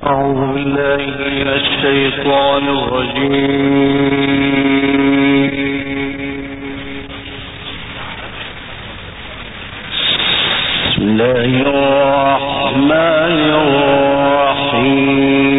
أعوذ بالله من الشيطان الرجيم. بسم الله الرحمن الرحيم.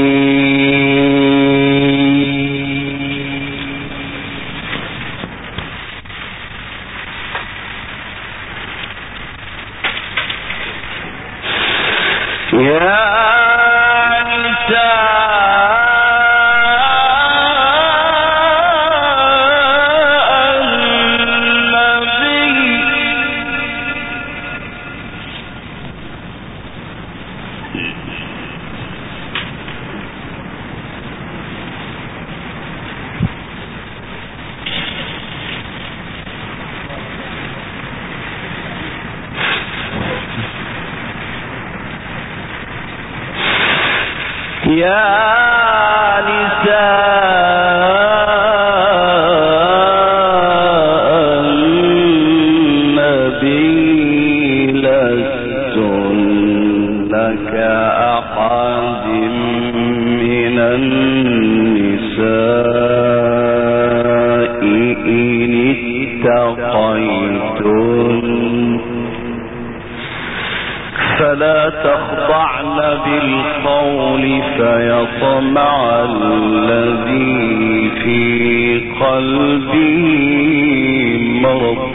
فلا تخضعن بالقول فيطمع الذي في قلبه مرض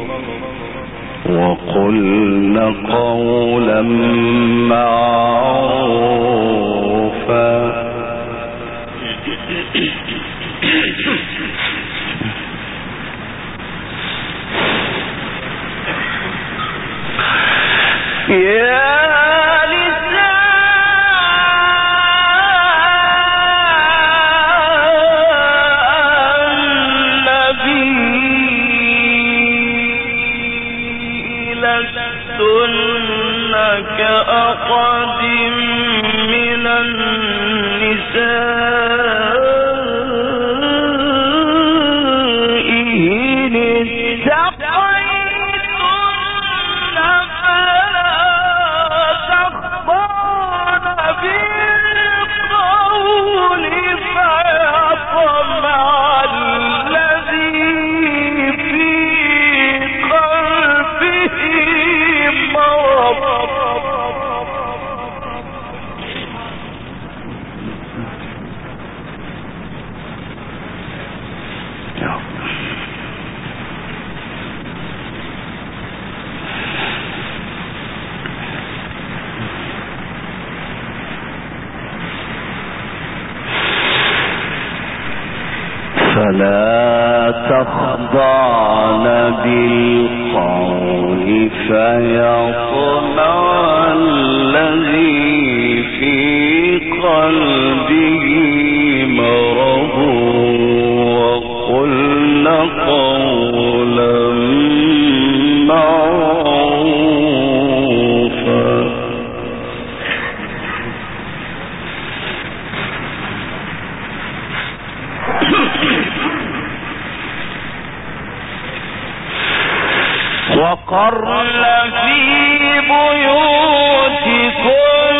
وقلن قولا معروفا. فلا تخضعن بالقول فيطمع الذي في قلبه مرض وقلن قولا معروفا. وقرن في بيوتكم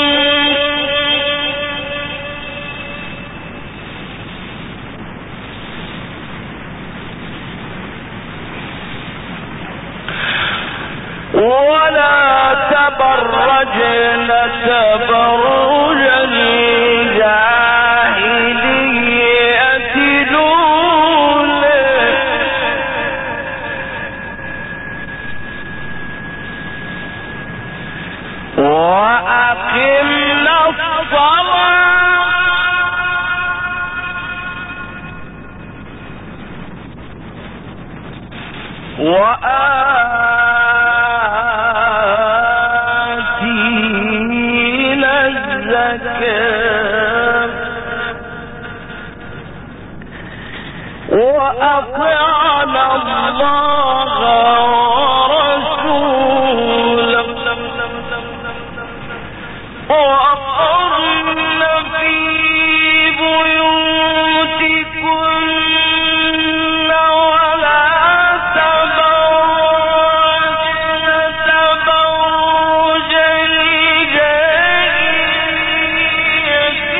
ولا تبرجن تبرج الجاهلية الأولى وأقمنا الصلاة وآتينا الزكاة وأطعنا الله ورسوله وقرن في بيوتكن ولا تبرجن تبرج الجاهلية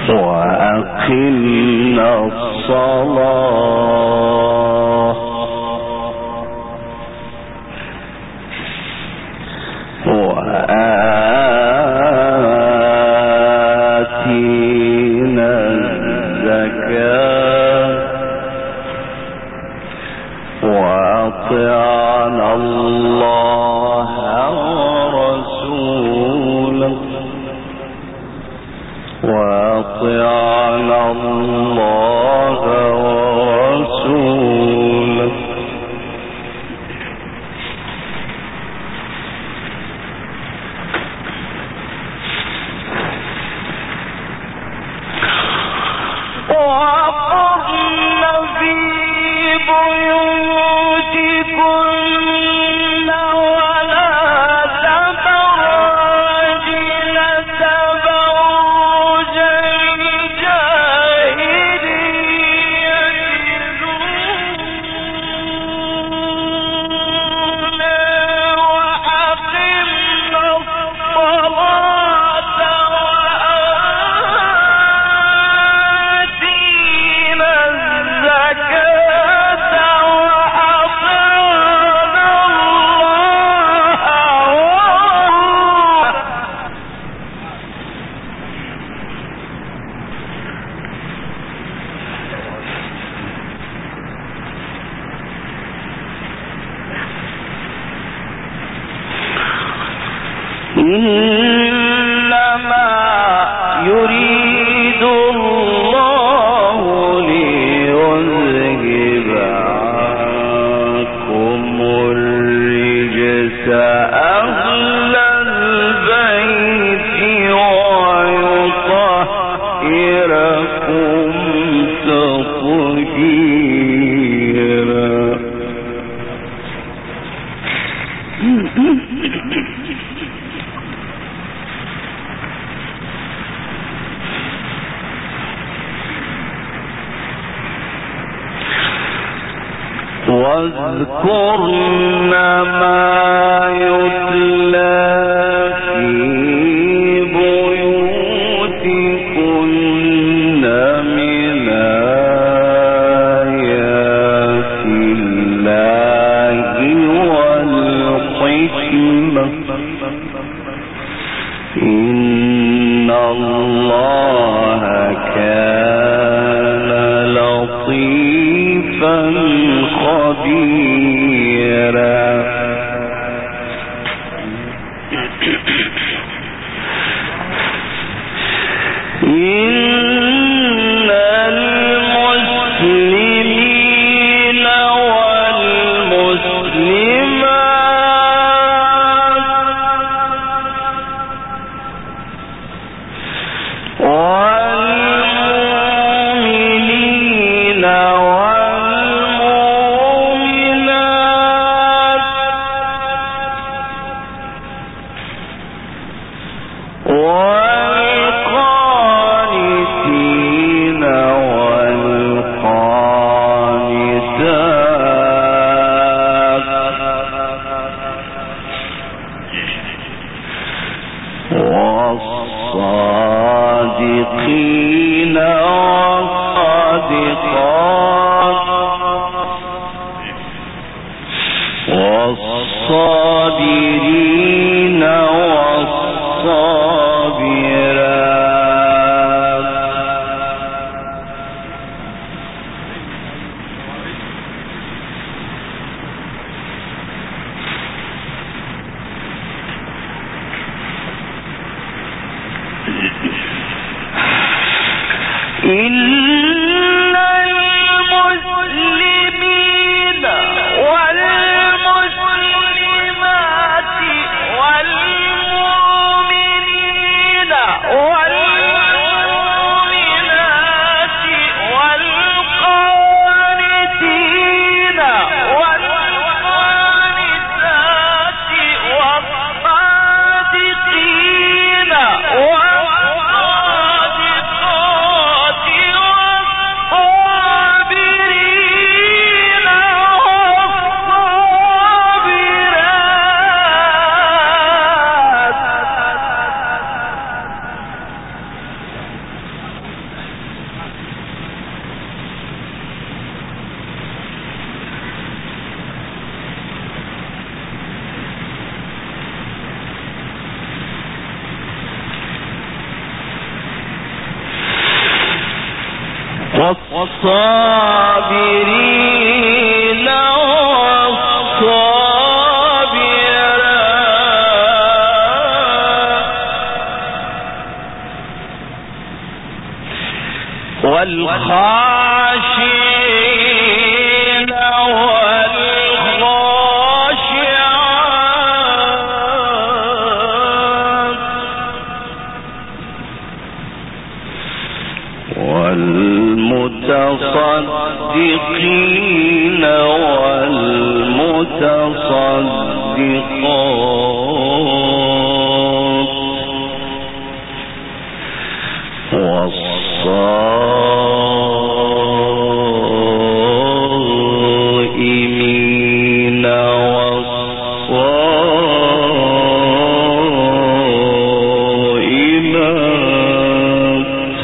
وأقمنا الصلاة وآتينا الزكاة وأطعنا الله ورسوله وأطعنا الله ورسوله وقرن في بيوتكن ولا تبرجن تبرج الجاهلية الأولى وأقمنا الصلاة وآتينا الزكاة وأطعنا إنما يريد الله ليذهب عنكم الرجس أهل البيت ويطهركم تطهيرا. واذكرن ما يتلى في بيوتكن من آيات الله والحكمة إن الله كان لطيفا خبيرا. إن المسلمين والمسلمات والمؤمنين والقانتين والقانتات والصادقين والصادقات والصابرين والصابرات إن المسلمين والمسلمات والمؤمنين والمؤمنات والقانتين والقانتات والصادقين والصادقات والصابرين والصابرات والخاشعين والخاشعات والمتصدقين والمتصدقات والصائمين والصائمات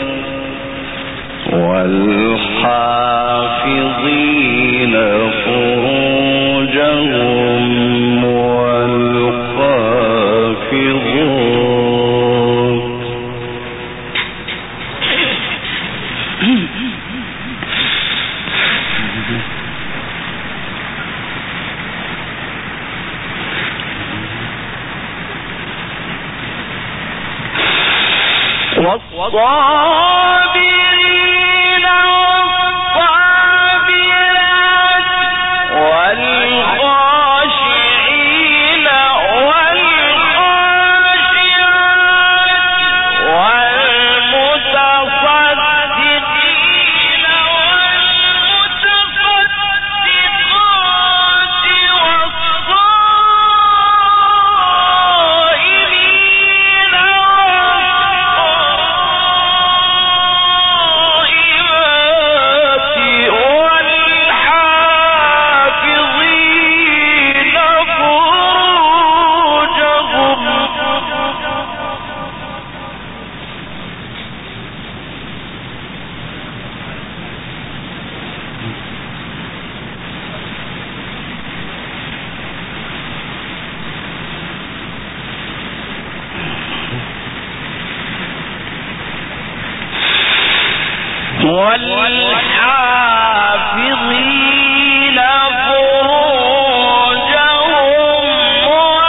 والحافظين فروجهم والحافظات والصابرين والصابرات والخاشعين والخاشعات والمتصدقين والمتصدقات والصائمين والحافظين فروجهم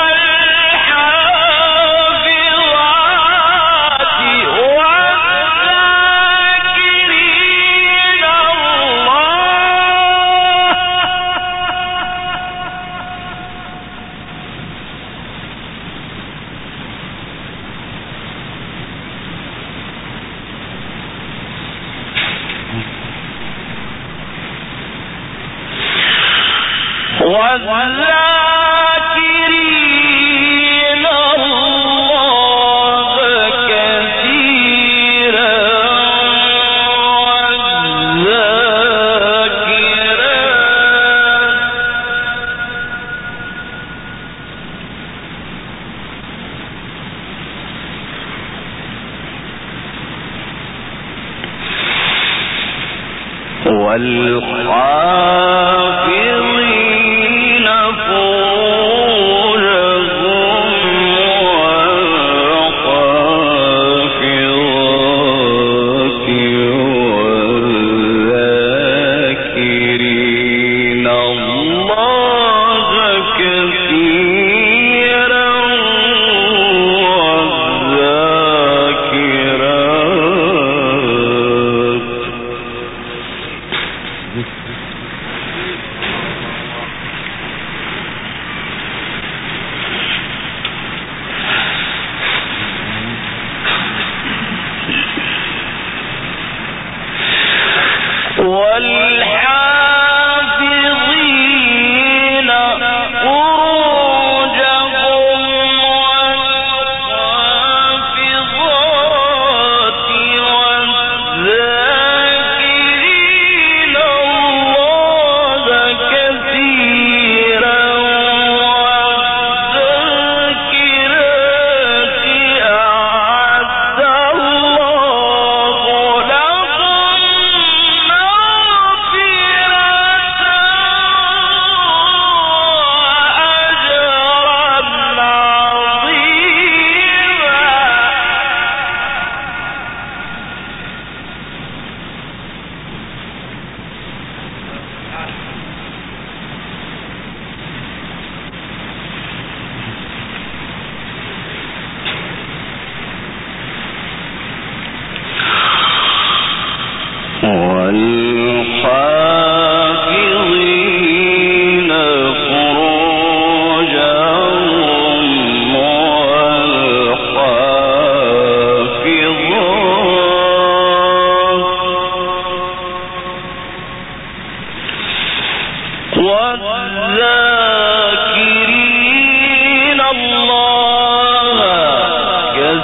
والحافظات والذاكرين والذاكرين الله كثيرا والحافظين والذاكرين الله كثيرا والذاكرات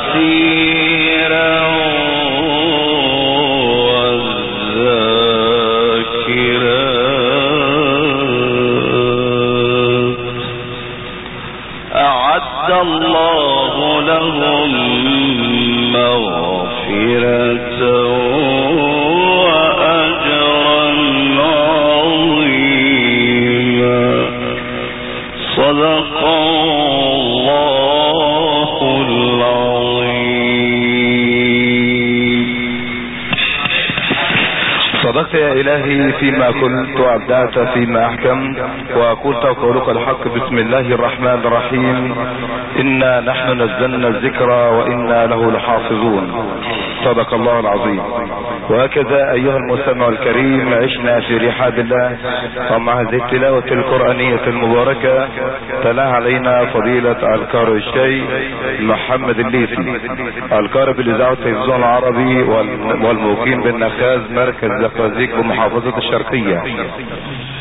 كثيرا والذاكرات أعد الله لهم مغفرة وأجرا عظيما. صدق الله العظيم. صدقت يا إلهي فيما قلت وأبدعت فيما أحكمت وقلت وقولك الحق. بسم الله الرحمن الرحيم. إنا نحن نزلنا الذكر وإنا له لحافظون. صدق الله العظيم. وهكذا أيها المستمع الكريم عشنا في رحاب الله ومع هذه التلاوة القرآنية المباركة تلاها علينا فضيلة القارئ الشيخ محمد الليثي، القارئ بالإذاعة والتلفزيون العربي والمقيم بالنخاز مركز زقازيق بمحافظة الشرقية.